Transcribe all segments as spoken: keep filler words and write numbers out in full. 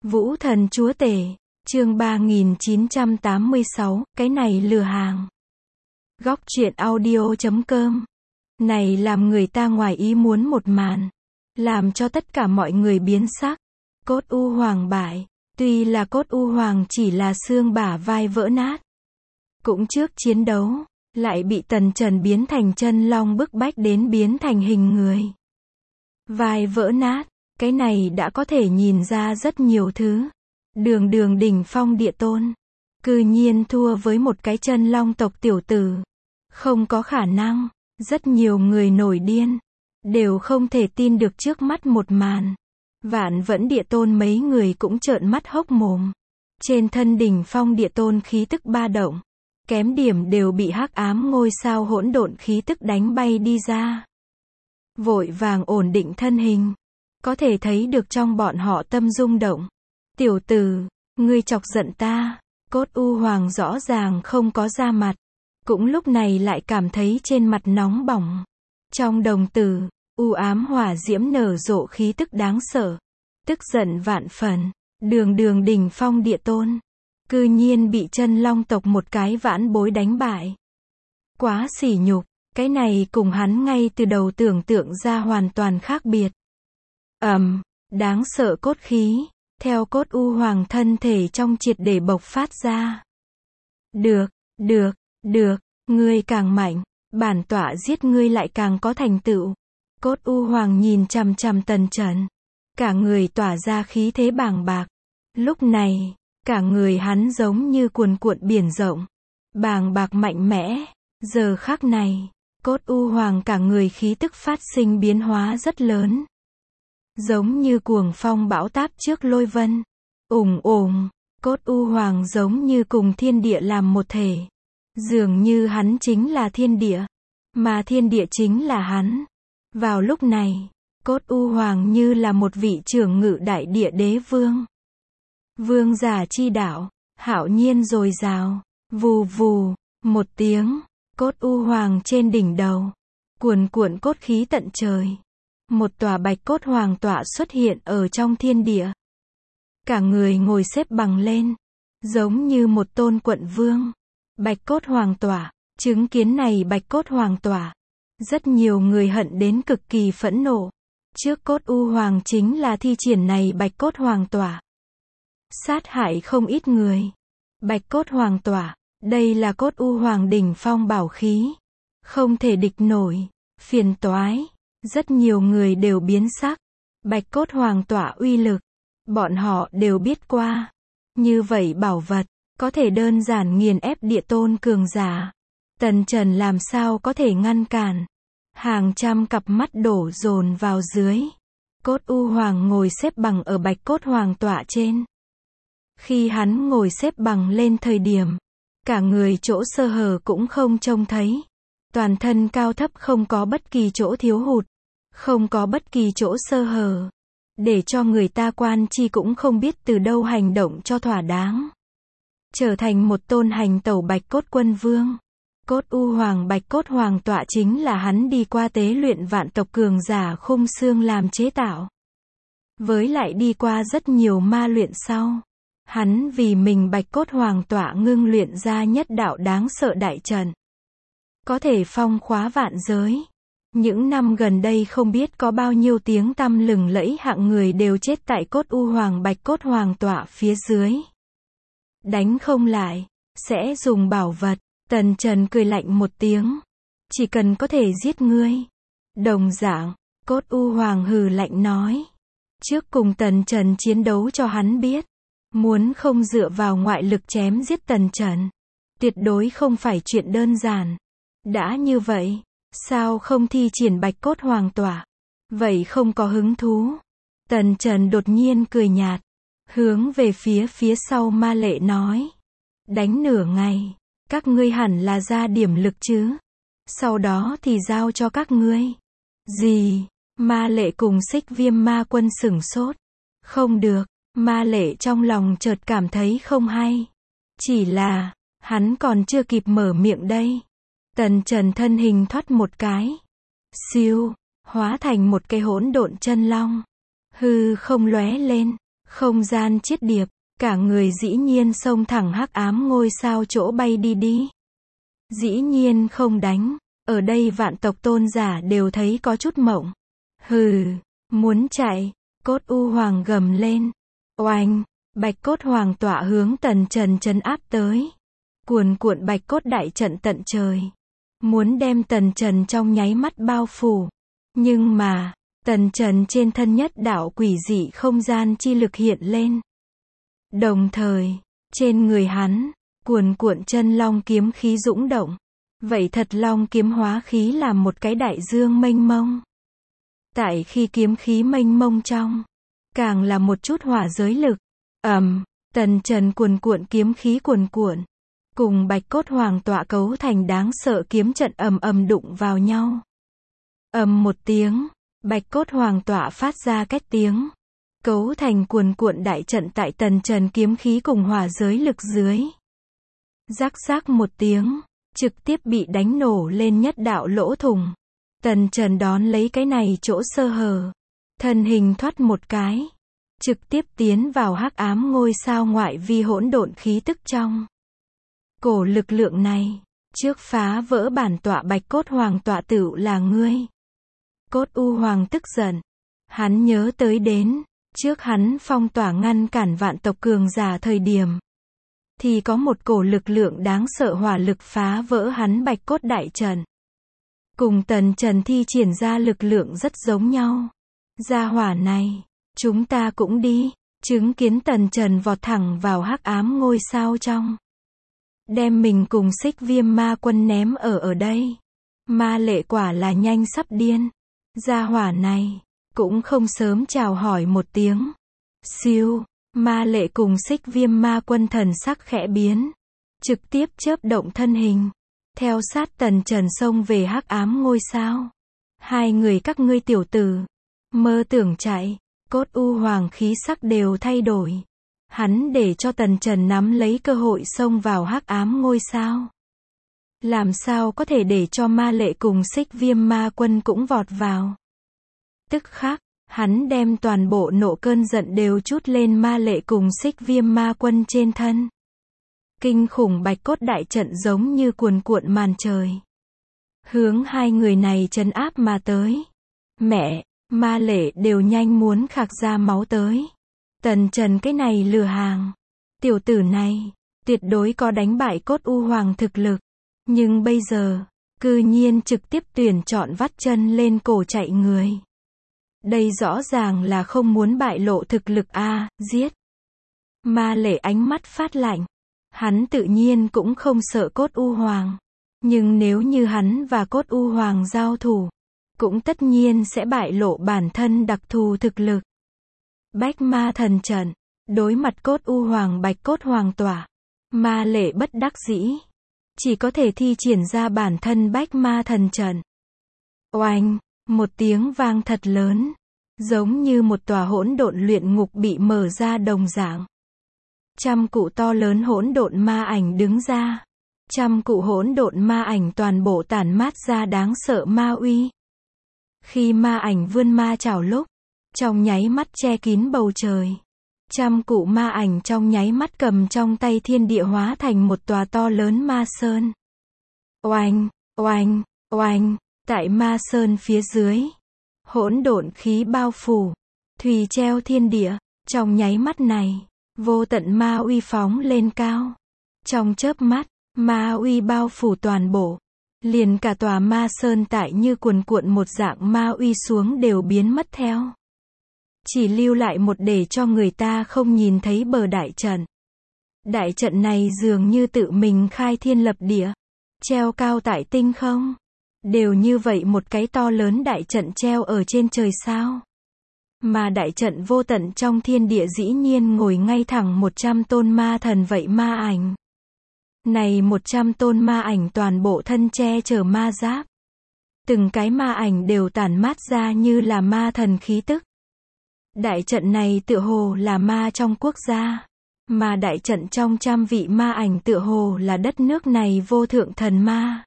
Vũ thần chúa tể, chương ba nghìn chín trăm tám mươi sáu, cái này lừa hàng. Góc truyện audio chấm com. Này làm người ta ngoài ý muốn một màn, làm cho tất cả mọi người biến sắc. Cốt U Hoàng bại, tuy là cốt U Hoàng chỉ là xương bả vai vỡ nát. Cũng trước chiến đấu, lại bị Tần Trần biến thành chân long bức bách đến biến thành hình người. Vai vỡ nát, cái này đã có thể nhìn ra rất nhiều thứ. Đường đường đỉnh phong địa tôn, cư nhiên thua với một cái chân long tộc tiểu tử. Không có khả năng, rất nhiều người nổi điên, đều không thể tin được trước mắt một màn. Vạn Vẫn địa tôn mấy người cũng trợn mắt hốc mồm. Trên thân đỉnh phong địa tôn khí tức ba động, kém điểm đều bị hắc ám ngôi sao hỗn độn khí tức đánh bay đi ra. Vội vàng ổn định thân hình, có thể thấy được trong bọn họ tâm rung động. Tiểu tử, ngươi chọc giận ta. Cốt U Hoàng rõ ràng không có ra mặt, cũng lúc này lại cảm thấy trên mặt nóng bỏng. Trong đồng tử, u ám hỏa diễm nở rộ khí tức đáng sợ. Tức giận vạn phần, đường đường đỉnh phong địa tôn, cư nhiên bị chân long tộc một cái vãn bối đánh bại. Quá sỉ nhục, cái này cùng hắn ngay từ đầu tưởng tượng ra hoàn toàn khác biệt. Ầm, đáng sợ cốt khí, theo cốt U Hoàng thân thể trong triệt để bộc phát ra. Được, được, được, ngươi càng mạnh, bản tọa giết ngươi lại càng có thành tựu. Cốt U Hoàng nhìn chằm chằm Tần Trần, cả người tỏa ra khí thế bàng bạc. Lúc này, cả người hắn giống như cuồn cuộn biển rộng, bàng bạc mạnh mẽ. Giờ khắc này, cốt U Hoàng cả người khí tức phát sinh biến hóa rất lớn. Giống như cuồng phong bão táp trước lôi vân. Ùng ùng, cốt U Hoàng giống như cùng thiên địa làm một thể. Dường như hắn chính là thiên địa, mà thiên địa chính là hắn. Vào lúc này, cốt U Hoàng như là một vị trưởng ngự đại địa đế vương. Vương giả chi đạo, hạo nhiên dồi dào. Vù vù, một tiếng, cốt U Hoàng trên đỉnh đầu, cuồn cuộn cốt khí tận trời. Một tòa bạch cốt hoàng tọa xuất hiện ở trong thiên địa. Cả người ngồi xếp bằng lên, giống như một tôn quận vương. Bạch cốt hoàng tọa, chứng kiến này bạch cốt hoàng tọa, rất nhiều người hận đến cực kỳ phẫn nộ. Trước cốt U Hoàng chính là thi triển này bạch cốt hoàng tọa, sát hại không ít người. Bạch cốt hoàng tọa, đây là cốt U Hoàng đỉnh phong bảo khí, không thể địch nổi, phiền toái. Rất nhiều người đều biến sắc. Bạch cốt hoàng tọa uy lực, bọn họ đều biết qua. Như vậy bảo vật, có thể đơn giản nghiền ép địa tôn cường giả. Tần Trần làm sao có thể ngăn cản. Hàng trăm cặp mắt đổ dồn vào dưới. Cốt U Hoàng ngồi xếp bằng ở bạch cốt hoàng tọa trên. Khi hắn ngồi xếp bằng lên thời điểm, cả người chỗ sơ hở cũng không trông thấy. Toàn thân cao thấp không có bất kỳ chỗ thiếu hụt, không có bất kỳ chỗ sơ hở, để cho người ta quan chi cũng không biết từ đâu hành động cho thỏa đáng. Trở thành một tôn hành tẩu bạch cốt quân vương. Cốt U Hoàng bạch cốt hoàng tọa chính là hắn đi qua tế luyện vạn tộc cường giả khung xương làm chế tạo. Với lại đi qua rất nhiều ma luyện sau, hắn vì mình bạch cốt hoàng tọa ngưng luyện ra nhất đạo đáng sợ đại trận, có thể phong khóa vạn giới. Những năm gần đây không biết có bao nhiêu tiếng tăm lừng lẫy hạng người đều chết tại cốt U Hoàng bạch cốt hoàng tọa phía dưới. Đánh không lại, sẽ dùng bảo vật. Tần Trần cười lạnh một tiếng. Chỉ cần có thể giết ngươi. Đồng dạng, cốt U Hoàng hừ lạnh nói. Trước cùng Tần Trần chiến đấu cho hắn biết. Muốn không dựa vào ngoại lực chém giết Tần Trần, tuyệt đối không phải chuyện đơn giản. Đã như vậy, sao không thi triển bạch cốt hoàng tọa? Vậy không có hứng thú. Tần Trần đột nhiên cười nhạt, hướng về phía phía sau ma lệ nói. Đánh nửa ngày, các ngươi hẳn là ra điểm lực chứ. Sau đó thì giao cho các ngươi. Gì? Ma lệ cùng Xích Viêm ma quân sửng sốt. Không được, ma lệ trong lòng chợt cảm thấy không hay. Chỉ là, hắn còn chưa kịp mở miệng đây. Tần Trần thân hình thoát một cái. Siêu, hóa thành một cây hỗn độn chân long. Hư không lóe lên, Không gian chiết điệp, cả người dĩ nhiên xông thẳng hắc ám ngôi sao chỗ bay đi đi. Dĩ nhiên không đánh, ở đây vạn tộc tôn giả đều thấy có chút mộng. Hừ, muốn chạy, cốt u hoàng gầm lên. Oanh, bạch cốt hoàng tọa hướng Tần Trần trấn áp tới. Cuồn cuộn bạch cốt đại trận tận trời. Muốn đem Tần Trần trong nháy mắt bao phủ. Nhưng mà, Tần Trần trên thân nhất đạo quỷ dị không gian chi lực hiện lên. Đồng thời, trên người hắn, cuồn cuộn chân long kiếm khí dũng động. Vậy thật long kiếm hóa khí là một cái đại dương mênh mông. Tại khi kiếm khí mênh mông trong, càng là một chút hỏa giới lực. Ầm, Tần Trần cuồn cuộn kiếm khí cuồn cuộn, cùng bạch cốt hoàng tọa cấu thành đáng sợ kiếm trận ầm ầm đụng vào nhau. Ầm một tiếng, bạch cốt hoàng tọa phát ra két tiếng, cấu thành cuồn cuộn đại trận tại Tần Trần kiếm khí cùng hỏa giới lực dưới. Rắc rắc một tiếng, trực tiếp bị đánh nổ lên nhất đạo lỗ thủng. Tần Trần đón lấy cái này chỗ sơ hở, thân hình thoát một cái, trực tiếp tiến vào hắc ám ngôi sao ngoại vi hỗn độn khí tức trong. Cổ lực lượng này, trước phá vỡ bản tọa bạch cốt hoàng tọa tựu là ngươi. Cốt u hoàng tức giận, hắn nhớ tới đến, trước hắn phong tỏa ngăn cản vạn tộc cường giả thời điểm, thì có một cổ lực lượng đáng sợ hỏa lực phá vỡ hắn bạch cốt đại trận. Cùng Tần Trần thi triển ra lực lượng rất giống nhau. Gia hỏa này, chúng ta cũng đi, chứng kiến Tần Trần vọt thẳng vào hắc ám ngôi sao trong. Đem mình cùng Xích Viêm Ma Quân ném ở ở đây. Ma Lệ quả là nhanh sắp điên. Gia hỏa này, cũng không sớm chào hỏi một tiếng. Siêu, Ma Lệ cùng Xích Viêm Ma Quân thần sắc khẽ biến. Trực tiếp chớp động thân hình. Theo sát Tần Trần xông về hắc ám ngôi sao. Hai người các ngươi tiểu tử, mơ tưởng chạy, cốt u hoàng khí sắc đều thay đổi. Hắn để cho Tần Trần nắm lấy cơ hội xông vào hắc ám ngôi sao. Làm sao có thể để cho Ma Lệ cùng Xích Viêm Ma Quân cũng vọt vào. Tức khắc, hắn đem toàn bộ nộ cơn giận đều trút lên Ma Lệ cùng Xích Viêm Ma Quân trên thân. Kinh khủng bạch cốt đại trận giống như cuồn cuộn màn trời, hướng hai người này trấn áp mà tới. Mẹ, Ma Lệ đều nhanh muốn khạc ra máu tới. Tần Trần cái này lừa hàng. Tiểu tử này, tuyệt đối có đánh bại cốt u hoàng thực lực. Nhưng bây giờ, cư nhiên trực tiếp tuyển chọn vắt chân lên cổ chạy người. Đây rõ ràng là không muốn bại lộ thực lực a, à, giết. Ma Lệ ánh mắt phát lạnh. Hắn tự nhiên cũng không sợ cốt u hoàng. Nhưng nếu như hắn và cốt u hoàng giao thủ, cũng tất nhiên sẽ bại lộ bản thân đặc thù thực lực. Bách ma thần trận, đối mặt cốt u hoàng bạch cốt hoàng tỏa. Ma Lệ bất đắc dĩ, chỉ có thể thi triển ra bản thân bách ma thần trận. Oanh, một tiếng vang thật lớn, giống như một tòa hỗn độn luyện ngục bị mở ra đồng dạng. Trăm cụ to lớn hỗn độn ma ảnh đứng ra. Trăm cụ hỗn độn ma ảnh toàn bộ tản mát ra đáng sợ ma uy. Khi ma ảnh vươn ma chảo lúc, trong nháy mắt che kín bầu trời. Trăm cụ ma ảnh trong nháy mắt cầm trong tay thiên địa hóa thành một tòa to lớn ma sơn. Oanh, oanh, oanh, tại ma sơn phía dưới, hỗn độn khí bao phủ, thùy treo thiên địa, trong nháy mắt này, vô tận ma uy phóng lên cao. Trong chớp mắt, ma uy bao phủ toàn bộ, liền cả tòa ma sơn tại như cuồn cuộn một dạng ma uy xuống đều biến mất theo. Chỉ lưu lại một để cho người ta không nhìn thấy bờ đại trận. Đại trận này dường như tự mình khai thiên lập địa, treo cao tại tinh không. Đều như vậy một cái to lớn đại trận treo ở trên trời sao. Mà đại trận vô tận trong thiên địa dĩ nhiên ngồi ngay thẳng một trăm tôn ma thần vậy ma ảnh. Này một trăm tôn ma ảnh toàn bộ thân che chở ma giáp. Từng cái ma ảnh đều tản mát ra như là ma thần khí tức. Đại trận này tựa hồ là ma trong quốc gia. Mà đại trận trong trăm vị ma ảnh tựa hồ là đất nước này vô thượng thần ma.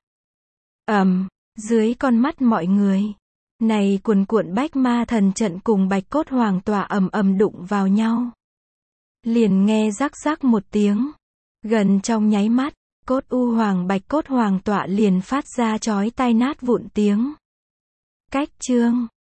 Ầm, dưới con mắt mọi người. Này cuồn cuộn bách ma thần trận cùng bạch cốt hoàng tỏa ầm ầm đụng vào nhau. Liền nghe rắc rắc một tiếng. Gần trong nháy mắt, cốt u hoàng bạch cốt hoàng tọa liền phát ra chói tai nát vụn tiếng. Cách chương